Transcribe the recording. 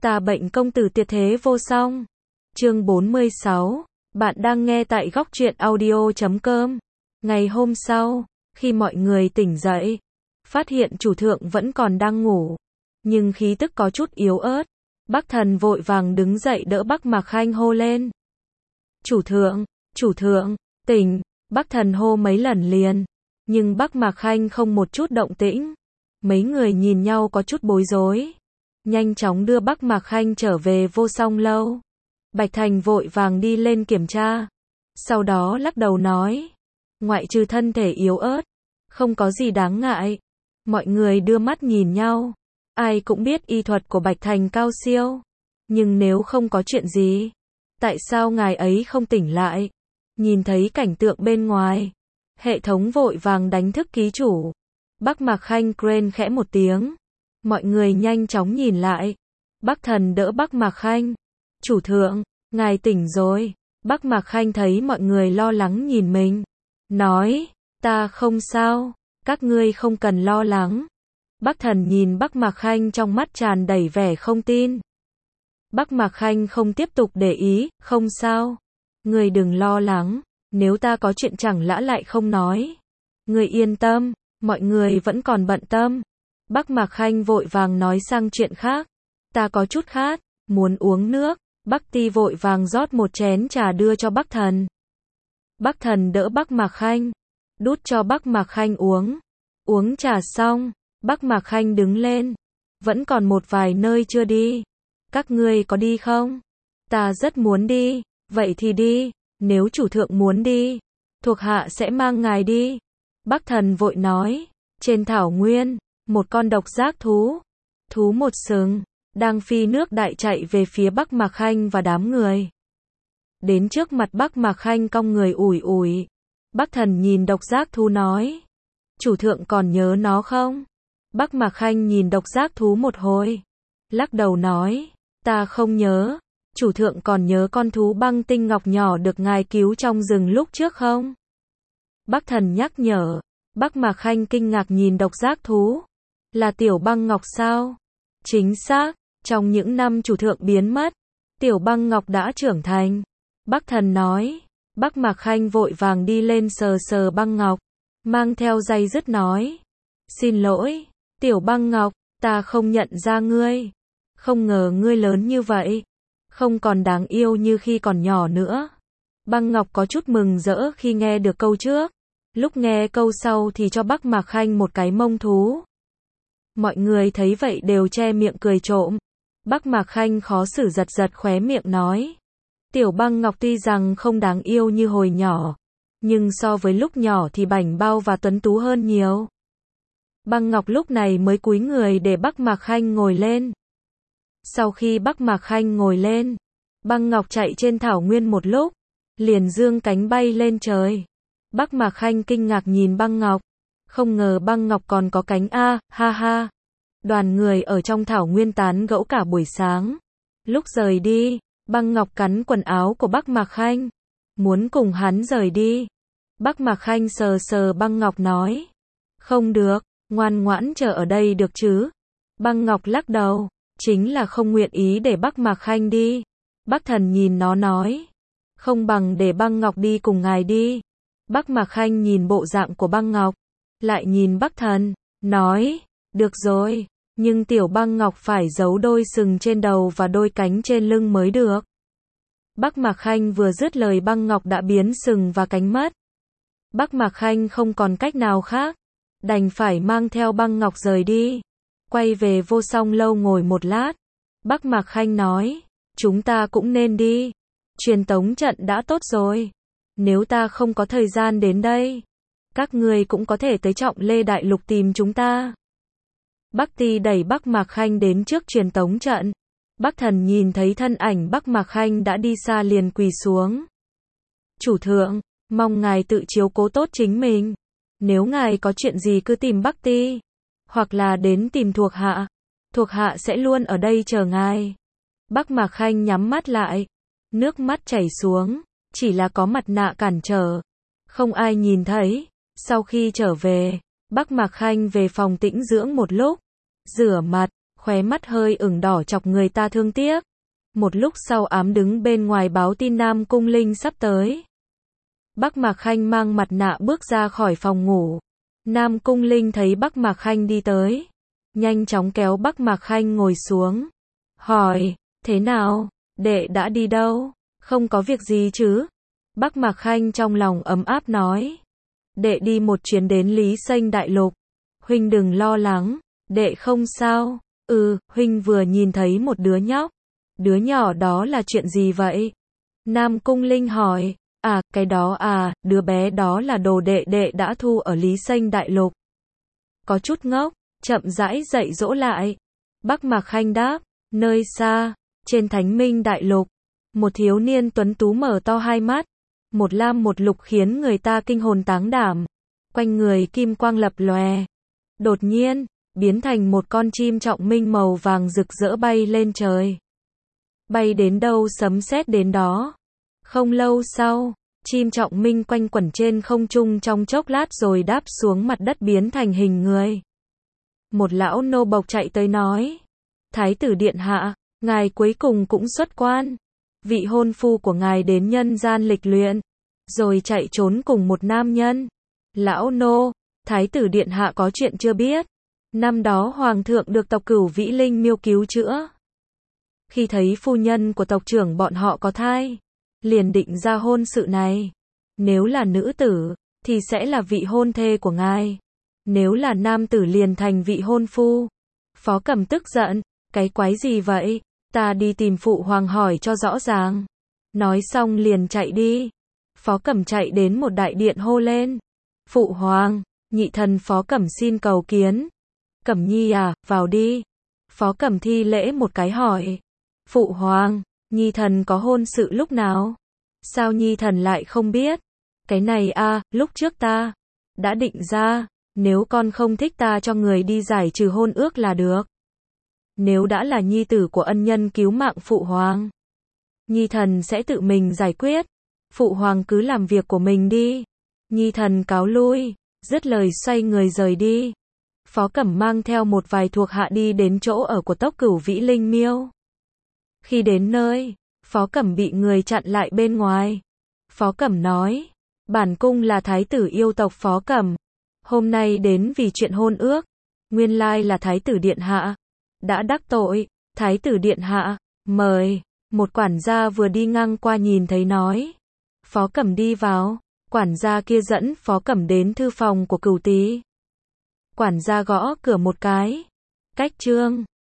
Ta bệnh công tử tuyệt thế vô song. Chương 46. Bạn đang nghe tại góc truyện audio.com. Ngày hôm sau, khi mọi người tỉnh dậy, phát hiện chủ thượng vẫn còn đang ngủ, nhưng khí tức có chút yếu ớt. Bắc Thần vội vàng đứng dậy đỡ Bắc Mạc Khanh hô lên. Chủ thượng, tỉnh. Bắc Thần hô mấy lần liền, nhưng Bắc Mạc Khanh không một chút động tĩnh. Mấy người nhìn nhau có chút bối rối, nhanh chóng đưa Bắc Mạc Khanh trở về Vô Song lâu. Bạch Thành vội vàng đi lên kiểm tra, sau đó lắc đầu nói, ngoại trừ thân thể yếu ớt, không có gì đáng ngại. Mọi người đưa mắt nhìn nhau, ai cũng biết y thuật của Bạch Thành cao siêu, nhưng nếu không có chuyện gì, tại sao ngài ấy không tỉnh lại? Nhìn thấy cảnh tượng bên ngoài, hệ thống vội vàng đánh thức ký chủ. Bắc Mạc Khanh crane khẽ một tiếng, mọi người nhanh chóng nhìn lại. Bắc Thần đỡ Bắc Mạc Khanh. Chủ thượng, ngài tỉnh rồi. Bắc Mạc Khanh thấy mọi người lo lắng nhìn mình, nói, ta không sao, các ngươi không cần lo lắng. Bắc Thần nhìn Bắc Mạc Khanh trong mắt tràn đầy vẻ không tin. Bắc Mạc Khanh không tiếp tục để ý, không sao. Ngươi đừng lo lắng, nếu ta có chuyện chẳng lẽ lại không nói. Ngươi yên tâm, mọi người vẫn còn bận tâm. Bắc Mạc Khanh vội vàng nói sang chuyện khác. Ta có chút khát, muốn uống nước. Bắc Ti vội vàng rót một chén trà đưa cho Bắc Thần. Bắc Thần đỡ Bắc Mạc Khanh, đút cho Bắc Mạc Khanh uống. Uống trà xong, Bắc Mạc Khanh đứng lên. Vẫn còn một vài nơi chưa đi. Các ngươi có đi không? Ta rất muốn đi. Vậy thì đi, nếu chủ thượng muốn đi, thuộc hạ sẽ mang ngài đi. Bắc Thần vội nói, trên thảo nguyên, một con độc giác thú một sừng, đang phi nước đại chạy về phía Bắc Mạc Khanh và đám người. Đến trước mặt Bắc Mạc Khanh cong người ủi ủi. Bắc Thần nhìn độc giác thú nói, chủ thượng còn nhớ nó không? Bắc Mạc Khanh nhìn độc giác thú một hồi, lắc đầu nói, ta không nhớ. Chủ thượng còn nhớ con thú băng tinh ngọc nhỏ được ngài cứu trong rừng lúc trước không? Bắc Thần nhắc nhở. Bắc Mạc Khanh kinh ngạc nhìn độc giác thú. Là Tiểu Băng Ngọc sao? Chính xác, trong những năm chủ thượng biến mất, Tiểu Băng Ngọc đã trưởng thành. Bắc Thần nói. Bắc Mạc Khanh vội vàng đi lên sờ sờ Băng Ngọc, mang theo day dứt nói, xin lỗi, Tiểu Băng Ngọc, ta không nhận ra ngươi. Không ngờ ngươi lớn như vậy, không còn đáng yêu như khi còn nhỏ nữa. Băng Ngọc có chút mừng rỡ khi nghe được câu trước. Lúc nghe câu sau thì cho Bắc Mạc Khanh một cái mông thú. Mọi người thấy vậy đều che miệng cười trộm. Bắc Mạc Khanh khó xử giật giật khóe miệng nói, Tiểu Băng Ngọc tuy rằng không đáng yêu như hồi nhỏ, nhưng so với lúc nhỏ thì bảnh bao và tuấn tú hơn nhiều. Băng Ngọc lúc này mới cúi người để Bắc Mạc Khanh ngồi lên. Sau khi Bắc Mạc Khanh ngồi lên, Băng Ngọc chạy trên thảo nguyên một lúc, liền dương cánh bay lên trời. Bắc Mạc Khanh kinh ngạc nhìn Băng Ngọc, không ngờ Băng Ngọc còn có cánh a, ha ha. Đoàn người ở trong thảo nguyên tán gẫu cả buổi sáng. Lúc rời đi, Băng Ngọc cắn quần áo của Bắc Mạc Khanh, muốn cùng hắn rời đi. Bắc Mạc Khanh sờ sờ Băng Ngọc nói, không được, ngoan ngoãn chờ ở đây được chứ. Băng Ngọc lắc đầu, chính là không nguyện ý để Bắc Mạc Khanh đi. Bắc Thần nhìn nó nói, không bằng để Băng Ngọc đi cùng ngài đi. Bắc Mạc Khanh nhìn bộ dạng của Băng Ngọc, lại nhìn Bắc Thần, nói, được rồi, nhưng Tiểu Băng Ngọc phải giấu đôi sừng trên đầu và đôi cánh trên lưng mới được. Bắc Mạc Khanh vừa dứt lời Băng Ngọc đã biến sừng và cánh mất. Bắc Mạc Khanh không còn cách nào khác, đành phải mang theo Băng Ngọc rời đi. Quay về Vô Song lâu ngồi một lát, Bắc Mạc Khanh nói, chúng ta cũng nên đi. Truyền tống trận đã tốt rồi. Nếu ta không có thời gian đến đây, các ngươi cũng có thể tới Trọng Lê Đại Lục tìm chúng ta. Bắc Ti đẩy Bắc Mạc Khanh đến trước truyền tống trận. Bắc Thần nhìn thấy thân ảnh Bắc Mạc Khanh đã đi xa liền quỳ xuống. Chủ thượng, mong ngài tự chiếu cố tốt chính mình. Nếu ngài có chuyện gì cứ tìm Bắc Ti, hoặc là đến tìm thuộc hạ sẽ luôn ở đây chờ ngài. Bắc Mạc Khanh nhắm mắt lại, nước mắt chảy xuống, chỉ là có mặt nạ cản trở, không ai nhìn thấy. Sau khi trở về, Bắc Mạc Khanh về phòng tĩnh dưỡng một lúc, rửa mặt, khóe mắt hơi ửng đỏ chọc người ta thương tiếc. Một lúc sau ám đứng bên ngoài báo tin Nam Cung Linh sắp tới. Bắc Mạc Khanh mang mặt nạ bước ra khỏi phòng ngủ. Nam Cung Linh thấy Bắc Mạc Khanh đi tới, nhanh chóng kéo Bắc Mạc Khanh ngồi xuống. Hỏi, thế nào, đệ đã đi đâu? Không có việc gì chứ? Bắc Mạc Khanh trong lòng ấm áp nói. Đệ đi một chuyến đến Lý Sanh Đại Lục. Huynh đừng lo lắng, đệ không sao. Huynh vừa nhìn thấy một đứa nhóc. Đứa nhỏ đó là chuyện gì vậy? Nam Cung Linh hỏi. Cái đó đứa bé đó là đồ đệ đệ đã thu ở Lý Sanh Đại Lục. Có chút ngốc, chậm rãi dạy dỗ lại. Bắc Mạc Khanh đáp, nơi xa, trên Thánh Minh Đại Lục, một thiếu niên tuấn tú mở to hai mắt, một lam một lục khiến người ta kinh hồn táng đảm, quanh người kim quang lập lòe. Đột nhiên, biến thành một con chim trọng minh màu vàng rực rỡ bay lên trời. Bay đến đâu sấm sét đến đó. Không lâu sau, chim trọng minh quanh quẩn trên không trung trong chốc lát rồi đáp xuống mặt đất biến thành hình người. Một lão nô bộc chạy tới nói, Thái tử điện hạ, ngài cuối cùng cũng xuất quan. Vị hôn phu của ngài đến nhân gian lịch luyện, rồi chạy trốn cùng một nam nhân. Lão nô, Thái tử điện hạ có chuyện chưa biết. Năm đó hoàng thượng được tộc Cửu Vĩ Linh Miêu cứu chữa. Khi thấy phu nhân của tộc trưởng bọn họ có thai, liền định ra hôn sự này. Nếu là nữ tử, thì sẽ là vị hôn thê của ngài. Nếu là nam tử liền thành vị hôn phu. Phó Cẩm tức giận, cái quái gì vậy? Ta đi tìm phụ hoàng hỏi cho rõ ràng. Nói xong liền chạy đi. Phó Cẩm chạy đến một đại điện hô lên. Phụ hoàng, nhị thần Phó Cẩm xin cầu kiến. Cẩm nhi vào đi. Phó Cẩm thi lễ một cái hỏi. Phụ hoàng, nhi thần có hôn sự lúc nào? Sao nhi thần lại không biết? Cái này lúc trước ta đã định ra, nếu con không thích ta cho người đi giải trừ hôn ước là được. Nếu đã là nhi tử của ân nhân cứu mạng phụ hoàng, nhi thần sẽ tự mình giải quyết. Phụ hoàng cứ làm việc của mình đi. Nhi thần cáo lui, dứt lời xoay người rời đi. Phó Cẩm mang theo một vài thuộc hạ đi đến chỗ ở của tộc Cửu Vĩ Linh Miêu. Khi đến nơi, Phó Cẩm bị người chặn lại bên ngoài. Phó Cẩm nói, bản cung là thái tử yêu tộc Phó Cẩm. Hôm nay đến vì chuyện hôn ước. Nguyên lai là thái tử điện hạ đã đắc tội. Thái tử điện hạ, mời. Một quản gia vừa đi ngang qua nhìn thấy nói. Phó Cẩm đi vào. Quản gia kia dẫn Phó Cẩm đến thư phòng của Cửu Tý. Quản gia gõ cửa một cái. Cách trương.